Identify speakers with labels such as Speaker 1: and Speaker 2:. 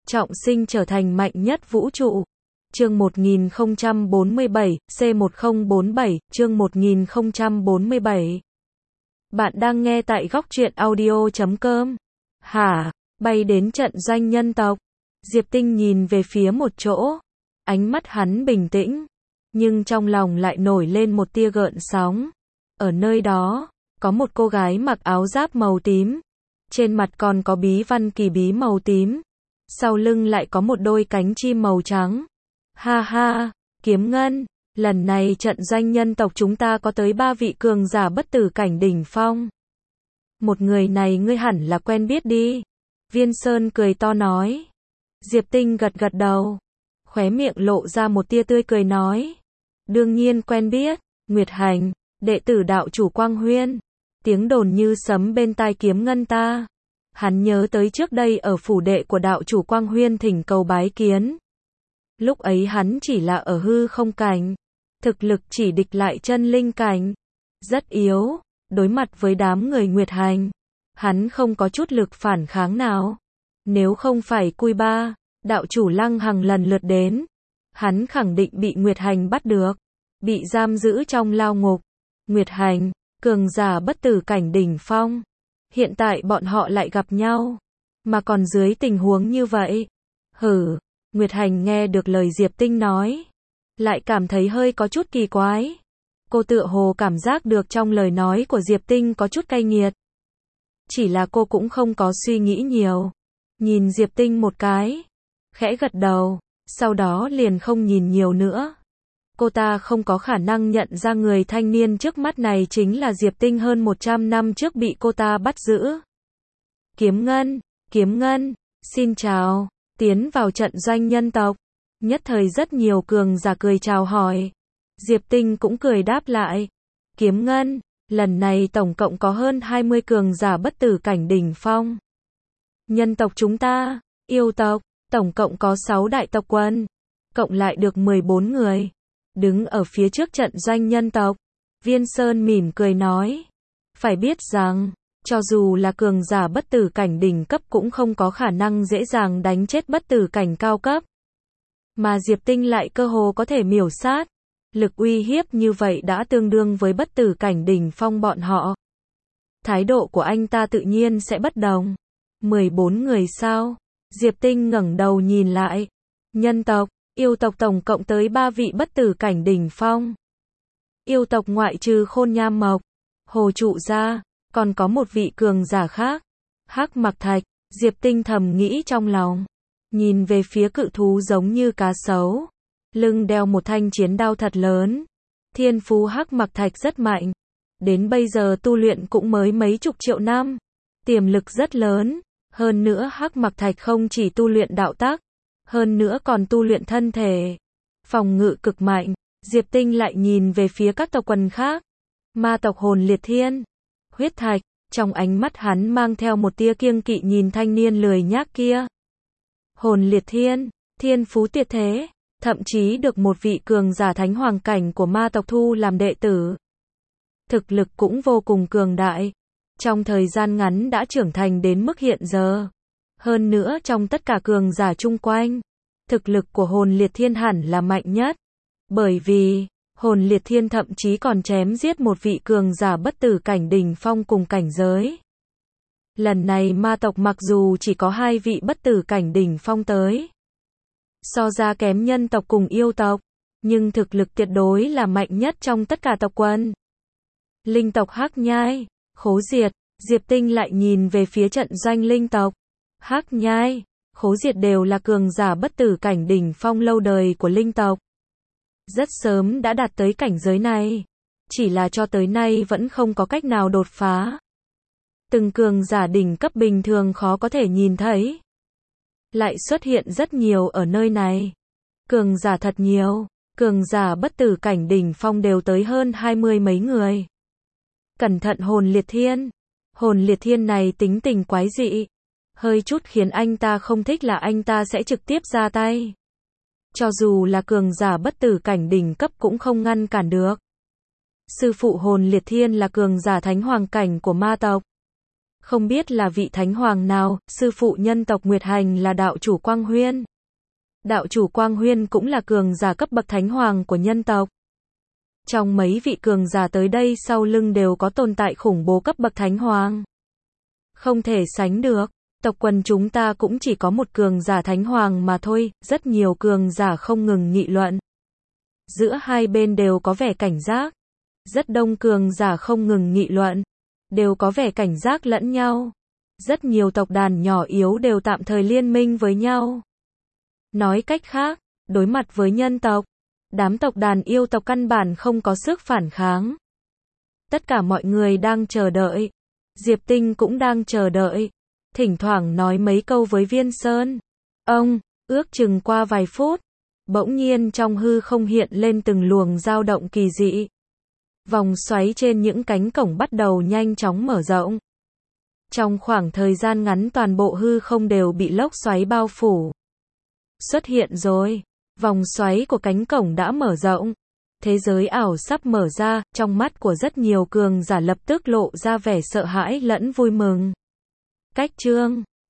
Speaker 1: trọng sinh trở thành mạnh nhất vũ trụ. Chương 1047, C1047, chương 1047. Bạn đang nghe tại góc truyện audio.com. Hả? Bay đến trận doanh nhân tộc. Diệp Tinh nhìn về phía một chỗ. Ánh mắt hắn bình tĩnh, nhưng trong lòng lại nổi lên một tia gợn sóng. Ở nơi đó, có một cô gái mặc áo giáp màu tím. Trên mặt còn có bí văn kỳ bí màu tím. Sau lưng lại có một đôi cánh chim màu trắng. Ha ha, Kiếm Ngân, lần này trận doanh nhân tộc chúng ta có tới 3 vị cường giả bất tử cảnh đỉnh phong. Một người này ngươi hẳn là quen biết đi. Viên Sơn cười to nói. Diệp Tinh gật gật đầu, khóe miệng lộ ra một tia tươi cười nói. Đương nhiên quen biết, Nguyệt Hành, đệ tử đạo chủ Quang Huyên. Tiếng đồn như sấm bên tai Kiếm Ngân ta. Hắn nhớ tới trước đây ở phủ đệ của đạo chủ Quang Huyên thỉnh cầu bái kiến. Lúc ấy hắn chỉ là ở hư không cảnh, thực lực chỉ địch lại chân linh cảnh, rất yếu, đối mặt với đám người Nguyệt Hành, hắn không có chút lực phản kháng nào. Nếu không phải Cui Ba, đạo chủ Lăng Hằng lần lượt đến, hắn khẳng định bị Nguyệt Hành bắt được, bị giam giữ trong lao ngục. Nguyệt Hành, cường giả bất tử cảnh đỉnh phong, hiện tại bọn họ lại gặp nhau, mà còn dưới tình huống như vậy. Hử, Nguyệt Hành nghe được lời Diệp Tinh nói, lại cảm thấy hơi có chút kỳ quái. Cô tựa hồ cảm giác được trong lời nói của Diệp Tinh có chút cay nghiệt. Chỉ là cô cũng không có suy nghĩ nhiều, nhìn Diệp Tinh một cái, khẽ gật đầu, sau đó liền không nhìn nhiều nữa. Cô ta không có khả năng nhận ra người thanh niên trước mắt này chính là Diệp Tinh hơn 100 năm trước bị cô ta bắt giữ. Kiếm Ngân, xin chào, tiến vào trận doanh nhân tộc. Nhất thời rất nhiều cường giả cười chào hỏi. Diệp Tinh cũng cười đáp lại. Kiếm Ngân, lần này tổng cộng có hơn 20 cường giả bất tử cảnh đỉnh phong. Nhân tộc chúng ta, yêu tộc, tổng cộng có 6 đại tộc quân, cộng lại được 14 người. Đứng ở phía trước trận doanh nhân tộc, Viên Sơn mỉm cười nói. Phải biết rằng, cho dù là cường giả bất tử cảnh đỉnh cấp cũng không có khả năng dễ dàng đánh chết bất tử cảnh cao cấp. Mà Diệp Tinh lại cơ hồ có thể miểu sát. Lực uy hiếp như vậy đã tương đương với bất tử cảnh đỉnh phong bọn họ. Thái độ của anh ta tự nhiên sẽ bất đồng. 14 người sao? Diệp Tinh ngẩng đầu nhìn lại. Nhân tộc, yêu tộc tổng cộng tới 3 vị bất tử cảnh đỉnh phong. Yêu tộc ngoại trừ Khôn Nham Mộc, Hồ Trụ ra, còn có một vị cường giả khác. Hắc Mặc Thạch, Diệp Tinh thầm nghĩ trong lòng. Nhìn về phía cự thú giống như cá sấu, lưng đeo một thanh chiến đao thật lớn. Thiên phú Hắc Mặc Thạch rất mạnh. Đến bây giờ tu luyện cũng mới mấy chục triệu năm. Tiềm lực rất lớn. Hơn nữa Hắc Mặc Thạch không chỉ tu luyện đạo tác, hơn nữa còn tu luyện thân thể. Phòng ngự cực mạnh. Diệp Tinh lại nhìn về phía các tộc quần khác. Ma tộc Hồn Liệt Thiên, Huyết Thạch, trong ánh mắt hắn mang theo một tia kiêng kỵ nhìn thanh niên lười nhác kia. Hồn Liệt Thiên, thiên phú tuyệt thế, thậm chí được một vị cường giả thánh hoàng cảnh của ma tộc thu làm đệ tử. Thực lực cũng vô cùng cường đại, trong thời gian ngắn đã trưởng thành đến mức hiện giờ. Hơn nữa trong tất cả cường giả chung quanh, thực lực của Hồn Liệt Thiên hẳn là mạnh nhất. Bởi vì, Hồn Liệt Thiên thậm chí còn chém giết một vị cường giả bất tử cảnh đỉnh phong cùng cảnh giới. Lần này ma tộc mặc dù chỉ có 2 vị bất tử cảnh đỉnh phong tới, so ra kém nhân tộc cùng yêu tộc, nhưng thực lực tuyệt đối là mạnh nhất trong tất cả tộc quân. Linh tộc Hắc Nhai, Khố Diệt, Diệp Tinh lại nhìn về phía trận doanh linh tộc. Hắc Nhai, Khố Diệt đều là cường giả bất tử cảnh đỉnh phong lâu đời của linh tộc. Rất sớm đã đạt tới cảnh giới này, chỉ là cho tới nay vẫn không có cách nào đột phá. Từng cường giả đỉnh cấp bình thường khó có thể nhìn thấy, lại xuất hiện rất nhiều ở nơi này. Cường giả thật nhiều, cường giả bất tử cảnh đỉnh phong đều tới hơn 20 mấy người. Cẩn thận Hồn Liệt Thiên. Hồn Liệt Thiên này tính tình quái dị, hơi chút khiến anh ta không thích là anh ta sẽ trực tiếp ra tay. Cho dù là cường giả bất tử cảnh đỉnh cấp cũng không ngăn cản được. Sư phụ Hồn Liệt Thiên là cường giả thánh hoàng cảnh của ma tộc. Không biết là vị thánh hoàng nào, sư phụ nhân tộc Nguyệt Hành là đạo chủ Quang Huyên. Đạo chủ Quang Huyên cũng là cường giả cấp bậc thánh hoàng của nhân tộc. Trong mấy vị cường giả tới đây sau lưng đều có tồn tại khủng bố cấp bậc thánh hoàng. Không thể sánh được. Tộc quần chúng ta cũng chỉ có một cường giả thánh hoàng mà thôi, rất nhiều cường giả không ngừng nghị luận. Giữa hai bên đều có vẻ cảnh giác. Rất đông cường giả không ngừng nghị luận, đều có vẻ cảnh giác lẫn nhau. Rất nhiều tộc đàn nhỏ yếu đều tạm thời liên minh với nhau. Nói cách khác, đối mặt với nhân tộc, đám tộc đàn yêu tộc căn bản không có sức phản kháng. Tất cả mọi người đang chờ đợi. Diệp Tinh cũng đang chờ đợi. Thỉnh thoảng nói mấy câu với Viên Sơn. Ông, ước chừng qua vài phút, bỗng nhiên trong hư không hiện lên từng luồng dao động kỳ dị. Vòng xoáy trên những cánh cổng bắt đầu nhanh chóng mở rộng. Trong khoảng thời gian ngắn toàn bộ hư không đều bị lốc xoáy bao phủ. Xuất hiện rồi. Vòng xoáy của cánh cổng đã mở rộng. Thế giới ảo sắp mở ra, trong mắt của rất nhiều cường giả lập tức lộ ra vẻ sợ hãi lẫn vui mừng. Cách chương